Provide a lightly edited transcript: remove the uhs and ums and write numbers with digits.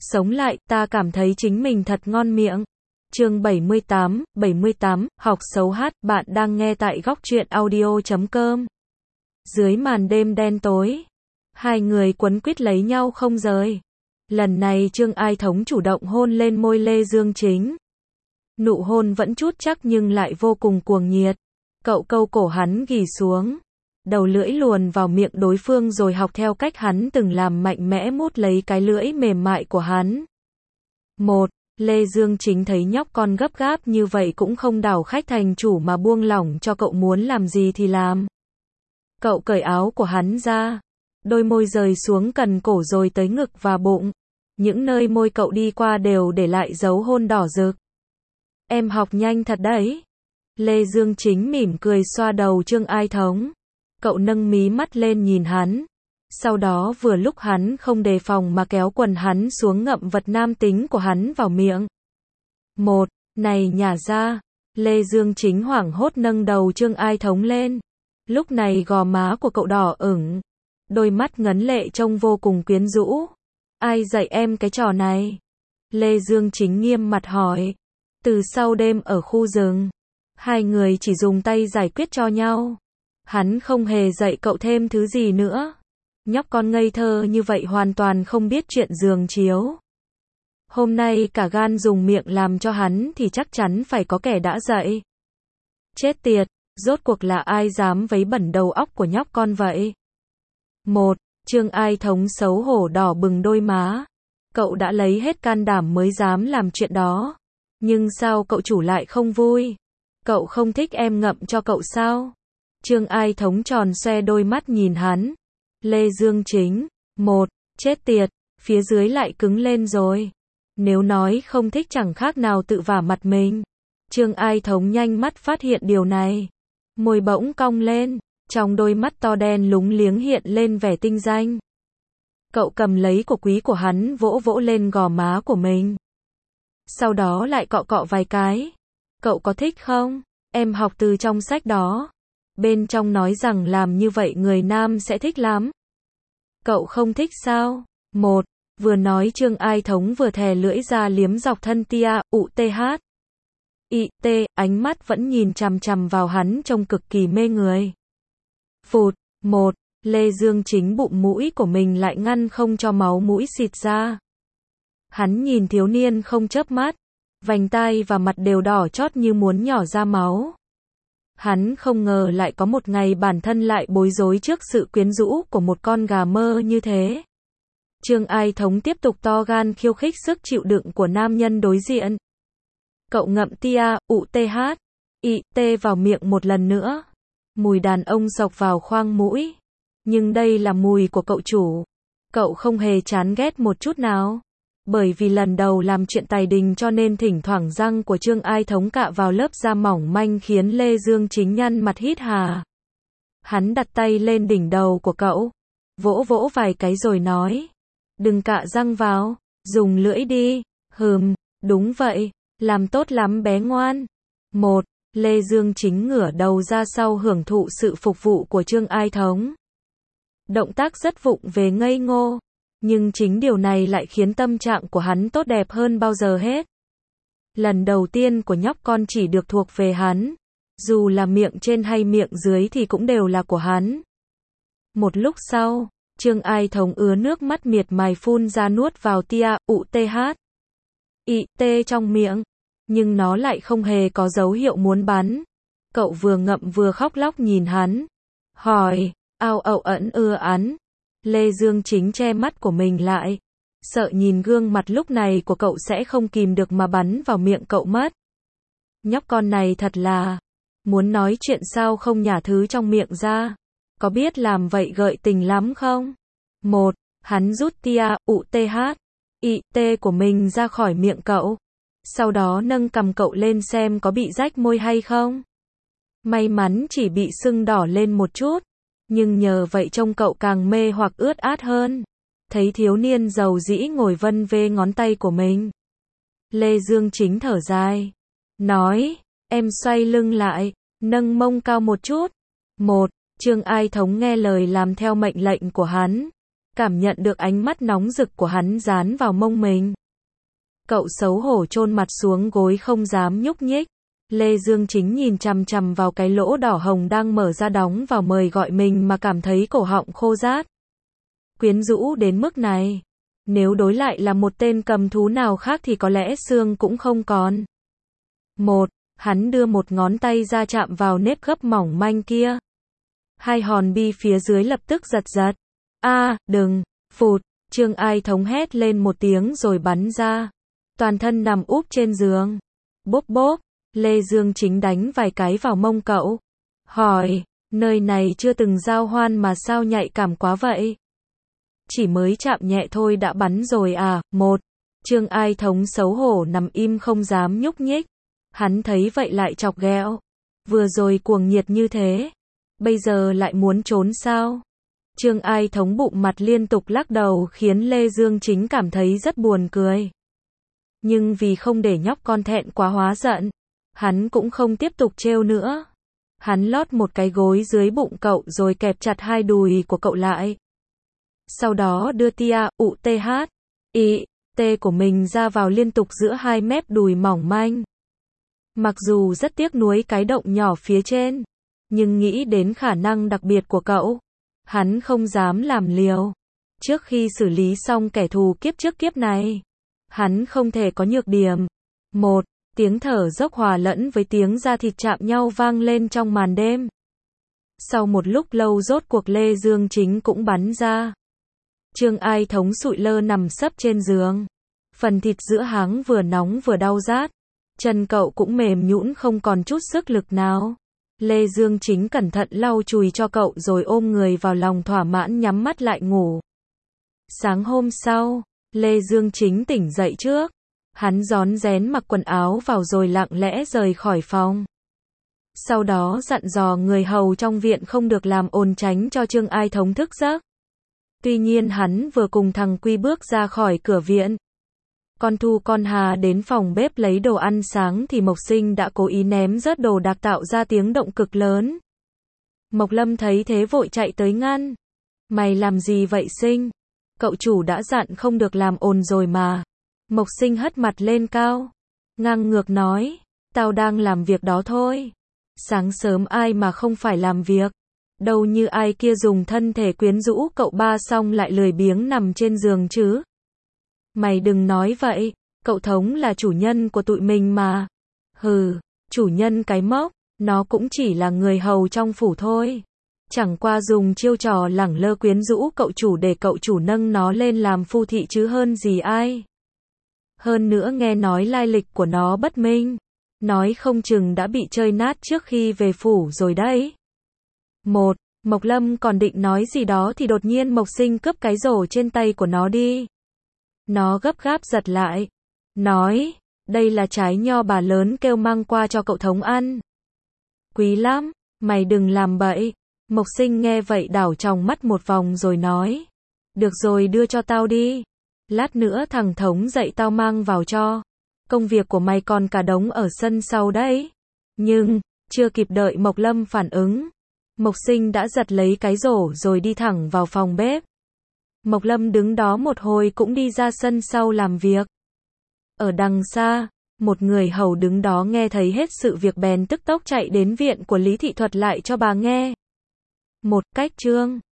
sống lại, ta cảm thấy chính mình thật ngon miệng. Chương 78, học xấu hát, bạn đang nghe tại góc truyện audio.com. Dưới màn đêm đen tối, hai người quấn quýt lấy nhau không rời. Lần này Trương Ai Thống chủ động hôn lên môi Lê Dương Chính. Nụ hôn vẫn chút chắc nhưng lại vô cùng cuồng nhiệt. Cậu câu cổ hắn ghì xuống, đầu lưỡi luồn vào miệng đối phương rồi học theo cách hắn từng làm, mạnh mẽ mút lấy cái lưỡi mềm mại của hắn. Lê Dương Chính thấy nhóc con gấp gáp như vậy cũng không đảo khách thành chủ mà buông lỏng cho cậu muốn làm gì thì làm. Cậu cởi áo của hắn ra, đôi môi rời xuống cần cổ rồi tới ngực và bụng. Những nơi môi cậu đi qua đều để lại dấu hôn đỏ rực. Em học nhanh thật đấy. Lê Dương Chính mỉm cười xoa đầu Trương Ai Thống. Cậu nâng mí mắt lên nhìn hắn. Sau đó vừa lúc hắn không đề phòng mà kéo quần hắn xuống ngậm vật nam tính của hắn vào miệng. Này nhả ra. Lê Dương Chính hoảng hốt nâng đầu Trương Ai Thống lên. Lúc này gò má của cậu đỏ ửng. Đôi mắt ngấn lệ trông vô cùng quyến rũ. Ai dạy em cái trò này? Lê Dương Chính nghiêm mặt hỏi. Từ sau đêm ở khu rừng, hai người chỉ dùng tay giải quyết cho nhau. Hắn không hề dạy cậu thêm thứ gì nữa. Nhóc con ngây thơ như vậy hoàn toàn không biết chuyện giường chiếu. Hôm nay cả gan dùng miệng làm cho hắn thì chắc chắn phải có kẻ đã dạy. Chết tiệt, rốt cuộc là ai dám vấy bẩn đầu óc của nhóc con vậy? Trương Ai Thống xấu hổ đỏ bừng đôi má. Cậu đã lấy hết can đảm mới dám làm chuyện đó. Nhưng sao cậu chủ lại không vui? Cậu không thích em ngậm cho cậu sao? Trương Ai Thống tròn xoe đôi mắt nhìn hắn. Lê Dương Chính. Chết tiệt, phía dưới lại cứng lên rồi. Nếu nói không thích chẳng khác nào tự vả mặt mình. Trương Ai Thống nhanh mắt phát hiện điều này. Môi bỗng cong lên, trong đôi mắt to đen lúng liếng hiện lên vẻ tinh danh. Cậu cầm lấy cổ quý của hắn vỗ vỗ lên gò má của mình. Sau đó lại cọ cọ vài cái. Cậu có thích không? Em học từ trong sách đó. Bên trong nói rằng làm như vậy người nam sẽ thích lắm. Cậu không thích sao? Vừa nói Trương Ai Thống vừa thè lưỡi ra liếm dọc thân tia, ánh mắt vẫn nhìn chằm chằm vào hắn trông cực kỳ mê người. Lê Dương Chính bụng mũi của mình lại ngăn không cho máu mũi xịt ra. Hắn nhìn thiếu niên không chớp mắt, vành tai và mặt đều đỏ chót như muốn nhỏ ra máu. Hắn không ngờ lại có một ngày bản thân lại bối rối trước sự quyến rũ của một con gà mơ như thế. Trương Ai Thống tiếp tục to gan khiêu khích sức chịu đựng của nam nhân đối diện. Cậu ngậm vào miệng một lần nữa. Mùi đàn ông xộc vào khoang mũi. Nhưng đây là mùi của cậu chủ. Cậu không hề chán ghét một chút nào. Bởi vì lần đầu làm chuyện tài đình cho nên thỉnh thoảng răng của Trương Ai Thống cạ vào lớp da mỏng manh khiến Lê Dương Chính nhăn mặt hít hà. Hắn đặt tay lên đỉnh đầu của cậu, vỗ vỗ vài cái rồi nói. Đừng cạ răng vào, dùng lưỡi đi. Đúng vậy, làm tốt lắm bé ngoan. Lê Dương Chính ngửa đầu ra sau hưởng thụ sự phục vụ của Trương Ai Thống. Động tác rất vụng về ngây ngô. Nhưng chính điều này lại khiến tâm trạng của hắn tốt đẹp hơn bao giờ hết. Lần đầu tiên của nhóc con chỉ được thuộc về hắn. Dù là miệng trên hay miệng dưới thì cũng đều là của hắn. Một lúc sau, Trương Ai Thống ứa nước mắt miệt mài phun ra nuốt vào trong miệng. Nhưng nó lại không hề có dấu hiệu muốn bắn. Cậu vừa ngậm vừa khóc lóc nhìn hắn. Hỏi, án. Lê Dương Chính che mắt của mình lại. Sợ nhìn gương mặt lúc này của cậu sẽ không kìm được mà bắn vào miệng cậu mất. Nhóc con này thật là. Muốn nói chuyện sao không nhả thứ trong miệng ra. Có biết làm vậy gợi tình lắm không? Hắn rút của mình ra khỏi miệng cậu. Sau đó nâng cằm cậu lên xem có bị rách môi hay không. May mắn chỉ bị sưng đỏ lên một chút. Nhưng nhờ vậy trông cậu càng mê hoặc ướt át hơn. Thấy thiếu niên dầu dĩ ngồi vân vê ngón tay của mình. Lê Dương Chính thở dài. Nói, em xoay lưng lại, nâng mông cao một chút. Trương Ai Thống nghe lời làm theo mệnh lệnh của hắn. cảm nhận được ánh mắt nóng rực của hắn dán vào mông mình. Cậu xấu hổ chôn mặt xuống gối không dám nhúc nhích. Lê Dương Chính nhìn chằm chằm vào cái lỗ đỏ hồng đang mở ra đóng vào mời gọi mình mà cảm thấy cổ họng khô rát. Quyến rũ đến mức này. Nếu đối lại là một tên cầm thú nào khác thì có lẽ xương cũng không còn. Hắn đưa một ngón tay ra chạm vào nếp gấp mỏng manh kia. Hai hòn bi phía dưới lập tức giật giật. Đừng, phụt, Trương Ai Thống hét lên một tiếng rồi bắn ra. Toàn thân nằm úp trên giường. Bốp bốp, Lê Dương Chính đánh vài cái vào mông cậu. Hỏi, nơi này chưa từng giao hoan mà sao nhạy cảm quá vậy? Chỉ mới chạm nhẹ thôi đã bắn rồi à? Trương Ai Thống xấu hổ nằm im không dám nhúc nhích. Hắn thấy vậy lại chọc ghẹo. Vừa rồi cuồng nhiệt như thế, bây giờ lại muốn trốn sao? Trương Ai Thống bụng mặt liên tục lắc đầu khiến Lê Dương Chính cảm thấy rất buồn cười. Nhưng vì không để nhóc con thẹn quá hóa giận, hắn cũng không tiếp tục trêu nữa. Hắn lót một cái gối dưới bụng cậu rồi kẹp chặt hai đùi của cậu lại. Sau đó đưa T của mình ra vào liên tục giữa hai mép đùi mỏng manh. Mặc dù rất tiếc nuối cái động nhỏ phía trên, nhưng nghĩ đến khả năng đặc biệt của cậu, hắn không dám làm liều. Trước khi xử lý xong kẻ thù kiếp trước kiếp này, hắn không thể có nhược điểm. Tiếng thở dốc hòa lẫn với tiếng da thịt chạm nhau vang lên trong màn đêm. Sau một lúc lâu rốt cuộc Lê Dương Chính cũng bắn ra. Trương Ai Thống sụi lơ nằm sấp trên giường. Phần thịt giữa háng vừa nóng vừa đau rát. Chân cậu cũng mềm nhũn không còn chút sức lực nào. Lê Dương Chính cẩn thận lau chùi cho cậu rồi ôm người vào lòng thỏa mãn nhắm mắt lại ngủ. Sáng hôm sau, Lê Dương Chính tỉnh dậy trước. Hắn rón rén mặc quần áo vào rồi lặng lẽ rời khỏi phòng. Sau đó dặn dò người hầu trong viện không được làm ồn tránh cho Trương Ai Thống thức giấc. Tuy nhiên hắn vừa cùng thằng Quy bước ra khỏi cửa viện. Con Thu con Hà đến phòng bếp lấy đồ ăn sáng thì Mộc Sinh đã cố ý ném rớt đồ đạc tạo ra tiếng động cực lớn. Mộc Lâm thấy thế vội chạy tới ngăn. Mày làm gì vậy Sinh? Cậu chủ đã dặn không được làm ồn rồi mà. Mộc Sinh hất mặt lên cao. Ngang ngược nói. Tao đang làm việc đó thôi. Sáng sớm ai mà không phải làm việc. Đâu như ai kia dùng thân thể quyến rũ cậu ba xong lại lười biếng nằm trên giường chứ. Mày đừng nói vậy, cậu Thống là chủ nhân của tụi mình mà. Hừ, chủ nhân cái mốc, nó cũng chỉ là người hầu trong phủ thôi. Chẳng qua dùng chiêu trò lẳng lơ quyến rũ cậu chủ để cậu chủ nâng nó lên làm phu thị chứ hơn gì ai. Hơn nữa nghe nói lai lịch của nó bất minh. Nói không chừng đã bị chơi nát trước khi về phủ rồi đấy. Mộc Lâm còn định nói gì đó thì đột nhiên Mộc Sinh cướp cái rổ trên tay của nó đi. Nó gấp gáp giật lại. Nói, đây là trái nho bà lớn kêu mang qua cho cậu Thống ăn. Quý lắm, mày đừng làm bậy. Mộc Sinh nghe vậy đảo tròng mắt một vòng rồi nói. Được rồi đưa cho tao đi. Lát nữa thằng Thống dậy tao mang vào cho. Công việc của mày còn cả đống ở sân sau đấy. Nhưng, chưa kịp đợi Mộc Lâm phản ứng. Mộc Sinh đã giật lấy cái rổ rồi đi thẳng vào phòng bếp. Mộc Lâm đứng đó một hồi cũng đi ra sân sau làm việc. Ở đằng xa, một người hầu đứng đó nghe thấy hết sự việc bèn tức tốc chạy đến viện của Lý Thị thuật lại cho bà nghe. Cách Trương